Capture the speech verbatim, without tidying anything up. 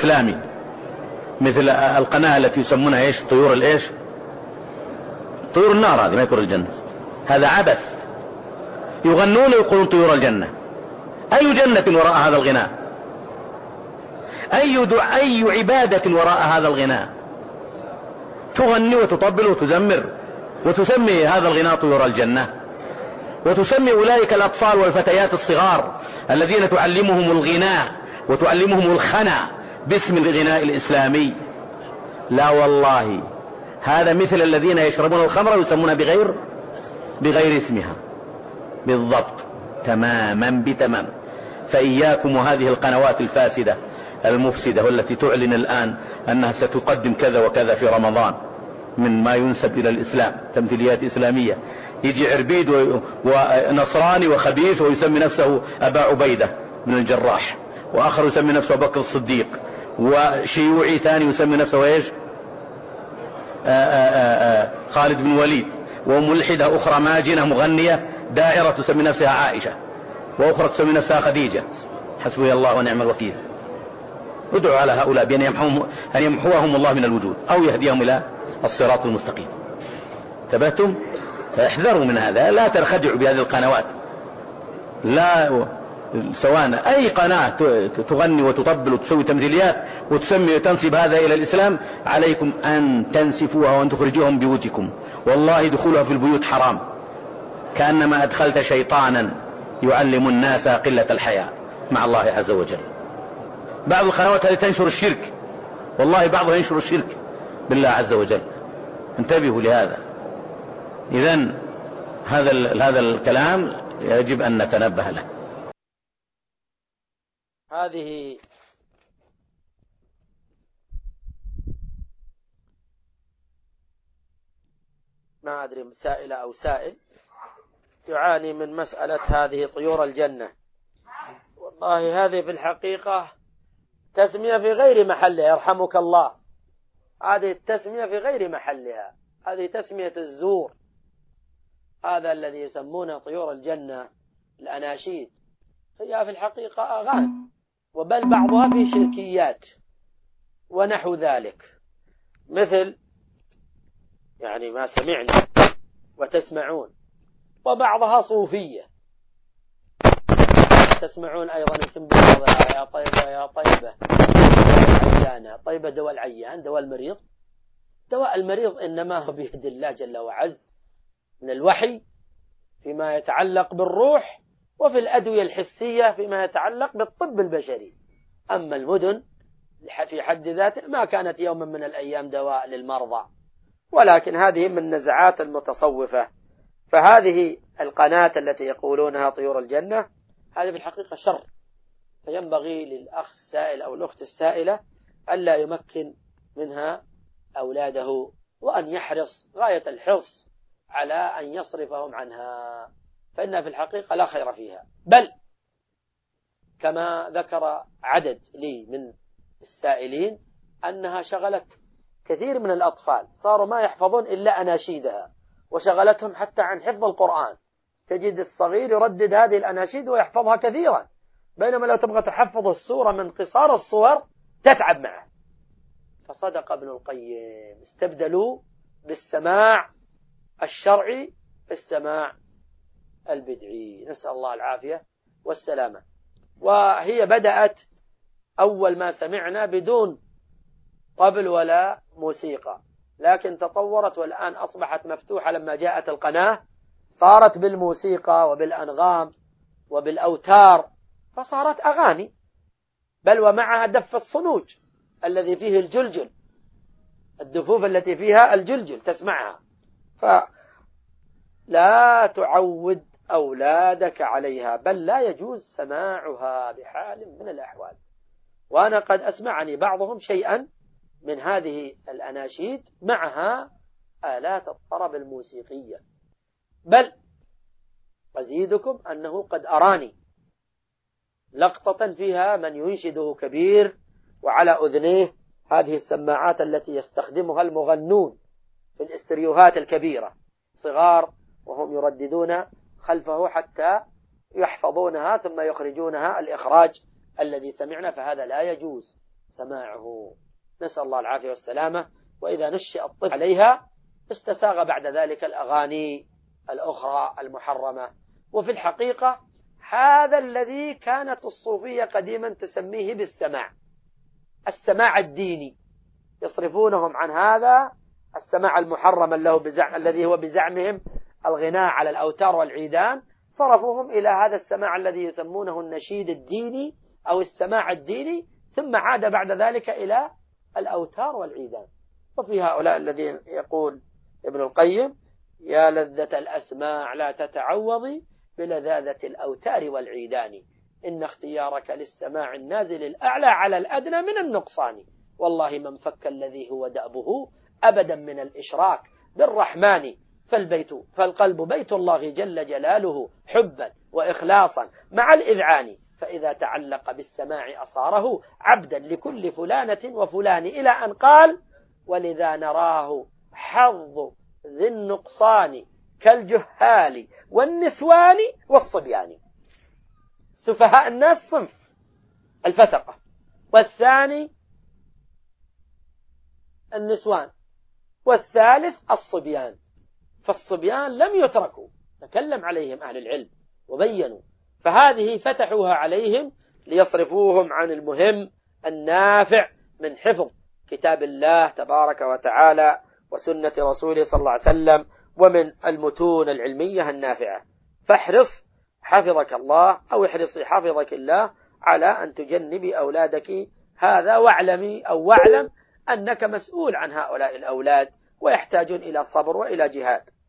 إسلامي، مثل القناة التي يسمونها إيش؟ طيور الإيش؟ طيور النار، هذه ما طيور الجنة. هذا عبث. يغنون ويقولون طيور الجنة. أي جنة وراء هذا الغناء؟ أي دع... أي عبادة وراء هذا الغناء؟ تغني وتطبل وتزمر وتسمي هذا الغناء طيور الجنة، وتسمي أولئك الأطفال والفتيات الصغار الذين تعلمهم الغناء وتعلمهم الخنا باسم الغناء الإسلامي. لا والله، هذا مثل الذين يشربون الخمر ويسمونها بغير بغير اسمها بالضبط، تماما بتمام. فإياكم وهذه القنوات الفاسدة المفسدة، والتي تعلن الآن أنها ستقدم كذا وكذا في رمضان من ما ينسب إلى الإسلام، تمثيليات إسلامية. يجي عربيد ونصراني وخبيث ويسمي نفسه أبا عبيدة بن الجراح، وآخر يسمي نفسه بكر الصديق، وشيوعي ثاني يسمي نفسه إيش؟ آآ آآ خالد بن وليد، وملحدة أخرى ماجنة مغنية دائرة تسمي نفسها عائشة، وأخرى تسمي نفسها خديجة. حسبي الله ونعم الوكيل. ادعوا على هؤلاء بأن يمحوهم أن يمحوهم الله من الوجود أو يهديهم إلى الصراط المستقيم. انتبهتم؟ فاحذروا من هذا، لا ترخدعوا بهذه القنوات، لا سواء أي قناة تغني وتطبل وتسوي تمثيليات وتسمي وتنسب هذا إلى الإسلام، عليكم أن تنسفوها وأن تخرجوهم بيوتكم. والله دخولها في البيوت حرام، كأنما أدخلت شيطانا يعلم الناس قلة الحياء مع الله عز وجل. بعض القنوات هذه تنشر الشرك، والله بعضها ينشر الشرك بالله عز وجل. انتبهوا لهذا. إذن هذا هذا الكلام يجب أن نتنبه له. هذه ما أدري سائلة أو سائل يعاني من مسألة هذه طيور الجنة. والله هذه في الحقيقة تسمية في غير محلها، يرحمك الله. هذه التسمية في غير محلها، هذه تسمية الزور. هذا الذي يسمونه طيور الجنة الأناشيد هي في الحقيقة أغاني، وبل بعضها في شركيات ونحو ذلك، مثل يعني ما سمعنا وتسمعون، وبعضها صوفية. تسمعون أيضا اسم بعضها يا طيبة يا طيبة عيانة. طيبة دواء العيان، دواء المريض. دواء المريض إنما هو بيد الله جل وعز من الوحي فيما يتعلق بالروح، وفي الأدوية الحسية فيما يتعلق بالطب البشري. أما المدن في حد ذاته ما كانت يوما من الأيام دواء للمرضى، ولكن هذه من نزعات المتصوفة. فهذه القناة التي يقولونها طيور الجنة هذه في الحقيقة شر، فينبغي للأخ السائل أو الأخت السائلة ألا يمكن منها أولاده، وأن يحرص غاية الحرص على أن يصرفهم عنها، فإنها في الحقيقة لا خير فيها. بل كما ذكر عدد لي من السائلين أنها شغلت كثير من الأطفال، صاروا ما يحفظون إلا أناشيدها، وشغلتهم حتى عن حفظ القرآن. تجد الصغير يردد هذه الأناشيد ويحفظها كثيرا، بينما لو تبغى تحفظ السورة من قصار الصور تتعب معه. فصدق ابن القيم، استبدلوا بالسماع الشرعي السماع البدعي، نسأل الله العافية والسلامة. وهي بدأت أول ما سمعنا بدون طبل ولا موسيقى، لكن تطورت والآن أصبحت مفتوحة. لما جاءت القناة صارت بالموسيقى وبالأنغام وبالأوتار، فصارت أغاني، بل ومعها دف الصنوج الذي فيه الجلجل، الدفوف التي فيها الجلجل تسمعها. فلا تعود أولادك عليها، بل لا يجوز سماعها بحال من الأحوال. وأنا قد أسمعني بعضهم شيئا من هذه الأناشيد معها آلات الطرب الموسيقية. بل أزيدكم أنه قد أراني لقطة فيها من ينشده كبير وعلى أذنيه هذه السماعات التي يستخدمها المغنون في الاستريوهات الكبيرة، صغار وهم يرددون خلفه حتى يحفظونها ثم يخرجونها الإخراج الذي سمعنا. فهذا لا يجوز سماعه. نسأل الله العافية والسلامة. وإذا نشئ الطفل عليها استساغ بعد ذلك الأغاني الأخرى المحرمة. وفي الحقيقة هذا الذي كانت الصوفية قديما تسميه بالسماع، السماع الديني، يصرفونهم عن هذا السماع المحرم له بزعم الذي هو بزعمهم الغناء على الأوتار والعيدان، صرفوهم إلى هذا السماع الذي يسمونه النشيد الديني أو السماع الديني، ثم عاد بعد ذلك إلى الأوتار والعيدان. وفي هؤلاء الذين يقول ابن القيم: يا لذة الأسماع لا تتعوضي بلذاذة الأوتار والعيدان، إن اختيارك للسماع النازل الأعلى على الأدنى من النقصان، والله من فك الذي هو دأبه أبدا من الإشراك بالرحمن، فالبيت فالقلب بيت الله جل جلاله حبا وإخلاصا مع الإذعان، فإذا تعلق بالسماع أصاره عبدا لكل فلانة وفلان، إلى أن قال: ولذا نراه حظ ذي النقصان كالجهال والنسوان والصبيان. سفهاء الناس صنف الفسقة، والثاني النسوان، والثالث الصبيان. فالصبيان لم يتركوا، تكلم عليهم أهل العلم وبينوا، فهذه فتحوها عليهم ليصرفوهم عن المهم النافع من حفظ كتاب الله تبارك وتعالى وسنة رسوله صلى الله عليه وسلم ومن المتون العلمية النافعة. فاحرص حفظك الله، أو احرصي حفظك الله، على أن تجنبي أولادك هذا، واعلمي أو واعلم أنك مسؤول عن هؤلاء الأولاد ويحتاجون إلى صبر وإلى جهاد.